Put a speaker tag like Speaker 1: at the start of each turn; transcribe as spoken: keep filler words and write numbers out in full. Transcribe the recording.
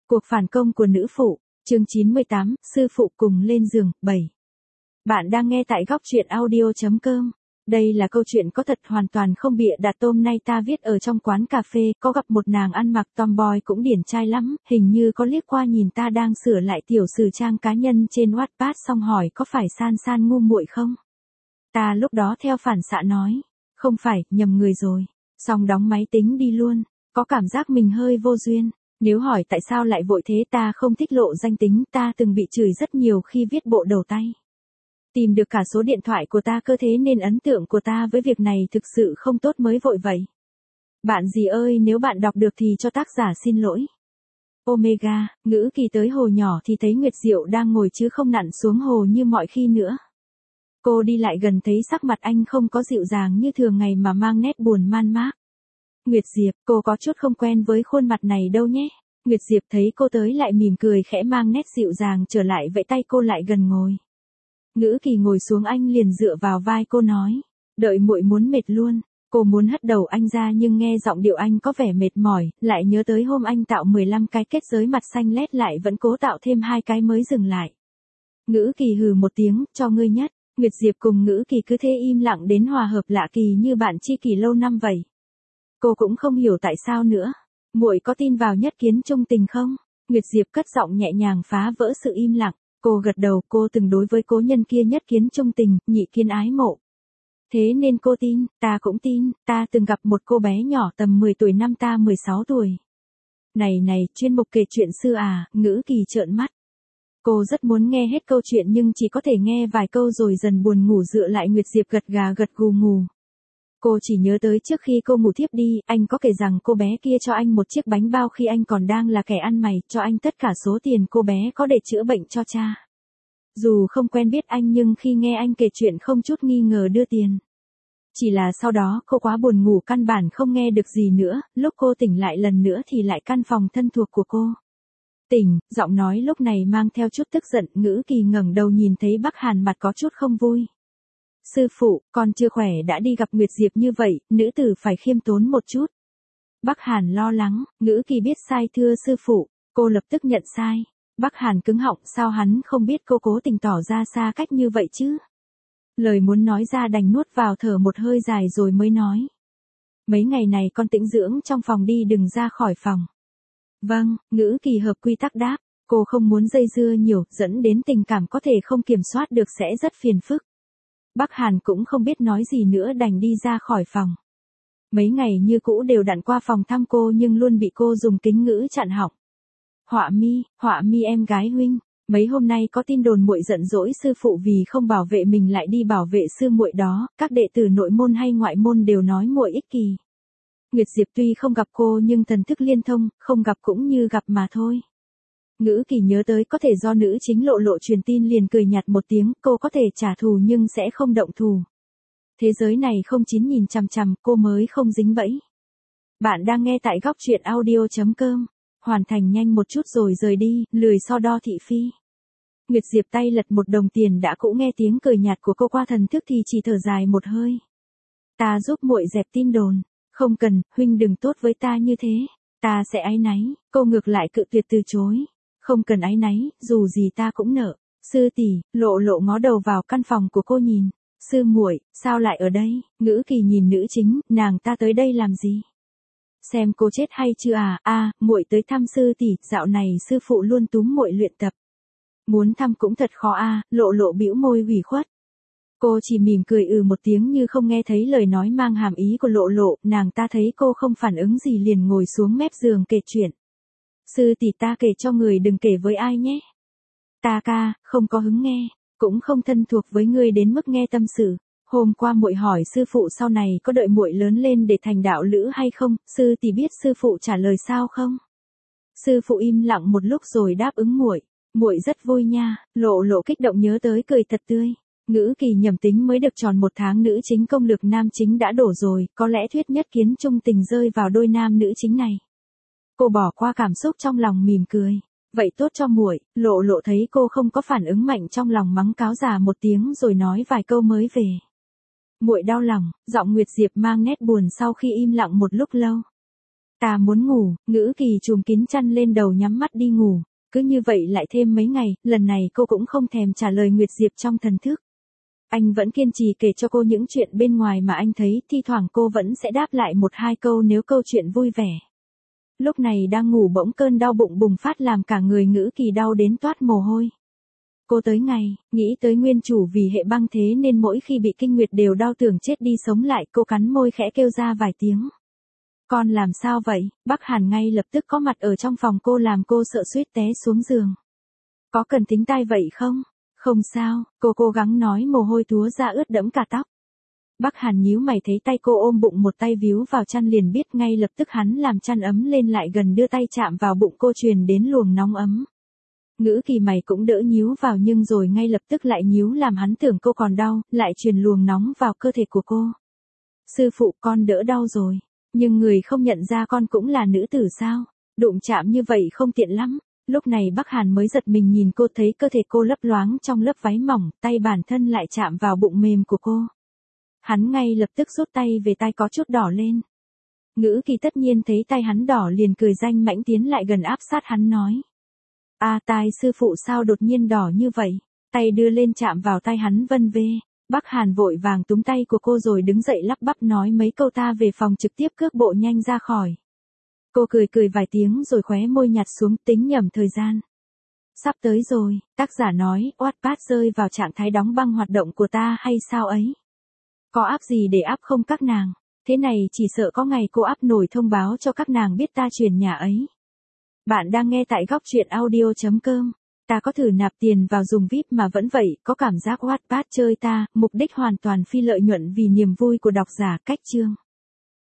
Speaker 1: Cuộc phản công của nữ phụ, chương chín mươi tám, sư phụ cùng lên giường, bảy. Bạn đang nghe tại góc truyện audio chấm com. Đây là câu chuyện có thật hoàn toàn không bịa đặt. Hôm nay ta viết ở trong quán cà phê, có gặp một nàng ăn mặc tomboy cũng điển trai lắm, hình như có liếc qua nhìn ta đang sửa lại tiểu sử trang cá nhân trên Wattpad xong hỏi có phải San San ngu muội không? Ta lúc đó theo phản xạ nói, không phải, nhầm người rồi, xong đóng máy tính đi luôn, có cảm giác mình hơi vô duyên. Nếu hỏi tại sao lại vội thế ta không thích lộ danh tính, ta từng bị chửi rất nhiều khi viết bộ đầu tay. Tìm được cả số điện thoại của ta cơ thế nên ấn tượng của ta với việc này thực sự không tốt mới vội vậy. Bạn gì ơi, nếu bạn đọc được thì cho tác giả xin lỗi. Omega, ngữ kỳ tới hồ nhỏ thì thấy Nguyệt Diệu đang ngồi chứ không nặn xuống hồ như mọi khi nữa. Cô đi lại gần thấy sắc mặt anh không có dịu dàng như thường ngày mà mang nét buồn man mác. Nguyệt Diệp, cô có chút không quen với khuôn mặt này đâu nhé. Nguyệt Diệp thấy cô tới lại mỉm cười khẽ mang nét dịu dàng trở lại vẫy tay cô lại gần ngồi. Ngữ kỳ ngồi xuống anh liền dựa vào vai cô nói, đợi muội muốn mệt luôn. Cô muốn hất đầu anh ra nhưng nghe giọng điệu anh có vẻ mệt mỏi, lại nhớ tới hôm anh tạo mười lăm cái kết giới mặt xanh lét lại vẫn cố tạo thêm hai cái mới dừng lại. Ngữ kỳ hừ một tiếng, cho ngươi nhất. Nguyệt Diệp cùng Ngữ kỳ cứ thế im lặng đến hòa hợp lạ kỳ như bạn tri kỷ lâu năm vậy. Cô cũng không hiểu tại sao nữa. Muội có tin vào nhất kiến trung tình không? Nguyệt Diệp cất giọng nhẹ nhàng phá vỡ sự im lặng. Cô gật đầu, cô từng đối với cố nhân kia nhất kiến trung tình, nhị kiến ái mộ. Thế nên cô tin, ta cũng tin, ta từng gặp một cô bé nhỏ tầm mười tuổi năm ta mười sáu tuổi. Này này, chuyên mục kể chuyện xưa à, Ngữ kỳ trợn mắt. Cô rất muốn nghe hết câu chuyện nhưng chỉ có thể nghe vài câu rồi dần buồn ngủ dựa lại. Nguyệt Diệp gật gà gật gù ngủ. Cô chỉ nhớ tới trước khi cô ngủ thiếp đi, anh có kể rằng cô bé kia cho anh một chiếc bánh bao khi anh còn đang là kẻ ăn mày, cho anh tất cả số tiền cô bé có để chữa bệnh cho cha. Dù không quen biết anh nhưng khi nghe anh kể chuyện không chút nghi ngờ đưa tiền. Chỉ là sau đó cô quá buồn ngủ căn bản không nghe được gì nữa, lúc cô tỉnh lại lần nữa thì lại căn phòng thân thuộc của cô. Tỉnh, giọng nói lúc này mang theo chút tức giận. Ngữ kỳ ngẩng đầu nhìn thấy Bắc Hàn mặt có chút không vui. Sư phụ, con chưa khỏe đã đi gặp Nguyệt Diệp như vậy, nữ tử phải khiêm tốn một chút. Bắc Hàn lo lắng, Ngữ kỳ biết sai thưa sư phụ, cô lập tức nhận sai. Bắc Hàn cứng họng, sao hắn không biết cô cố tình tỏ ra xa cách như vậy chứ? Lời muốn nói ra đành nuốt vào thở một hơi dài rồi mới nói. Mấy ngày này con tĩnh dưỡng trong phòng đi, đừng ra khỏi phòng. Vâng, Ngữ kỳ hợp quy tắc đáp, cô không muốn dây dưa nhiều, dẫn đến tình cảm có thể không kiểm soát được sẽ rất phiền phức. Bắc Hàn cũng không biết nói gì nữa đành đi ra khỏi phòng. Mấy ngày như cũ đều đặn qua phòng thăm cô nhưng luôn bị cô dùng kính ngữ chặn họng. Họa mi, họa mi em gái huynh, mấy hôm nay có tin đồn muội giận dỗi sư phụ vì không bảo vệ mình lại đi bảo vệ sư muội đó, các đệ tử nội môn hay ngoại môn đều nói muội ích kỷ. Nguyệt Diệp tuy không gặp cô nhưng thần thức liên thông, không gặp cũng như gặp mà thôi. Ngữ kỳ nhớ tới có thể do nữ chính Lộ Lộ truyền tin liền cười nhạt một tiếng, cô có thể trả thù nhưng sẽ không động thù. Thế giới này không chín nhìn chằm chằm, cô mới không dính bẫy. Bạn đang nghe tại góc truyện audio chấm com. Hoàn thành nhanh một chút rồi rời đi, lười so đo thị phi. Nguyệt Diệp tay lật một đồng tiền đã cũ nghe tiếng cười nhạt của cô qua thần thức thì chỉ thở dài một hơi. Ta giúp muội dẹp tin đồn. Không cần, huynh đừng tốt với ta như thế. Ta sẽ áy náy. Cô ngược lại cự tuyệt từ chối. Không cần áy náy, dù gì ta cũng nợ. Sư tỷ, Lộ Lộ ngó đầu vào căn phòng của cô nhìn. Sư muội, sao lại ở đây? Ngữ kỳ nhìn nữ chính, nàng ta tới đây làm gì? Xem cô chết hay chưa à? A, muội tới thăm sư tỷ, dạo này sư phụ luôn túm muội luyện tập. Muốn thăm cũng thật khó a, à, Lộ Lộ bĩu môi ủy khuất. Cô chỉ mỉm cười ừ một tiếng như không nghe thấy lời nói mang hàm ý của Lộ Lộ, nàng ta thấy cô không phản ứng gì liền ngồi xuống mép giường kể chuyện. Sư tỷ ta kể cho người đừng kể với ai nhé. Ta ca, không có hứng nghe, cũng không thân thuộc với ngươi đến mức nghe tâm sự. Hôm qua muội hỏi sư phụ sau này có đợi muội lớn lên để thành đạo lữ hay không, sư tỷ biết sư phụ trả lời sao không? Sư phụ im lặng một lúc rồi đáp ứng muội, muội rất vui nha. Lộ Lộ kích động nhớ tới cười thật tươi. Ngữ kỳ nhầm tính mới được tròn một tháng nữ chính công lực nam chính đã đổ rồi, có lẽ thuyết nhất kiến trung tình rơi vào đôi nam nữ chính này. Cô bỏ qua cảm xúc trong lòng mỉm cười. Vậy tốt cho muội. Lộ Lộ thấy cô không có phản ứng mạnh trong lòng mắng cáo già một tiếng rồi nói vài câu mới về. Muội đau lòng, giọng Nguyệt Diệp mang nét buồn sau khi im lặng một lúc lâu. Ta muốn ngủ, Ngữ Kỳ trùm kín chăn lên đầu nhắm mắt đi ngủ. Cứ như vậy lại thêm mấy ngày, lần này cô cũng không thèm trả lời Nguyệt Diệp trong thần thức. Anh vẫn kiên trì kể cho cô những chuyện bên ngoài mà anh thấy, thi thoảng cô vẫn sẽ đáp lại một hai câu nếu câu chuyện vui vẻ. Lúc này đang ngủ bỗng cơn đau bụng bùng phát làm cả người Ngữ Kỳ đau đến toát mồ hôi. Cô tới ngày, nghĩ tới nguyên chủ vì hệ băng thế nên mỗi khi bị kinh nguyệt đều đau tưởng chết đi sống lại, cô cắn môi khẽ kêu ra vài tiếng. Con làm sao vậy? Bắc Hàn ngay lập tức có mặt ở trong phòng cô làm cô sợ suýt té xuống giường. Có cần tính tai vậy không? Không sao, cô cố gắng nói mồ hôi túa ra ướt đẫm cả tóc. Bắc Hàn nhíu mày thấy tay cô ôm bụng một tay víu vào chăn liền biết ngay lập tức hắn làm chăn ấm lên lại gần đưa tay chạm vào bụng cô truyền đến luồng nóng ấm. Ngữ Kỳ mày cũng đỡ nhíu vào nhưng rồi ngay lập tức lại nhíu làm hắn tưởng cô còn đau, lại truyền luồng nóng vào cơ thể của cô. Sư phụ con đỡ đau rồi, nhưng người không nhận ra con cũng là nữ tử sao, đụng chạm như vậy không tiện lắm. Lúc này Bắc Hàn mới giật mình nhìn cô thấy cơ thể cô lấp loáng trong lớp váy mỏng, tay bản thân lại chạm vào bụng mềm của cô. Hắn ngay lập tức rút tay về tay có chút đỏ lên. Ngữ Kỳ tất nhiên thấy tay hắn đỏ liền cười danh mãnh tiến lại gần áp sát hắn nói. A à, tai sư phụ sao đột nhiên đỏ như vậy, tay đưa lên chạm vào tay hắn vân vê. Bắc Hàn vội vàng túm tay của cô rồi đứng dậy lắp bắp nói mấy câu ta về phòng trực tiếp cước bộ nhanh ra khỏi. Cô cười cười vài tiếng rồi khóe môi nhạt xuống tính nhẩm thời gian. Sắp tới rồi, tác giả nói, Wattpad rơi vào trạng thái đóng băng hoạt động của ta hay sao ấy? Có app gì để áp không các nàng? Thế này chỉ sợ có ngày cô áp nổi thông báo cho các nàng biết ta chuyển nhà ấy. Bạn đang nghe tại góc truyện audio chấm com. Ta có thử nạp tiền vào dùng víp mà vẫn vậy, có cảm giác Wattpad chơi ta, mục đích hoàn toàn phi lợi nhuận vì niềm vui của độc giả. Cách chương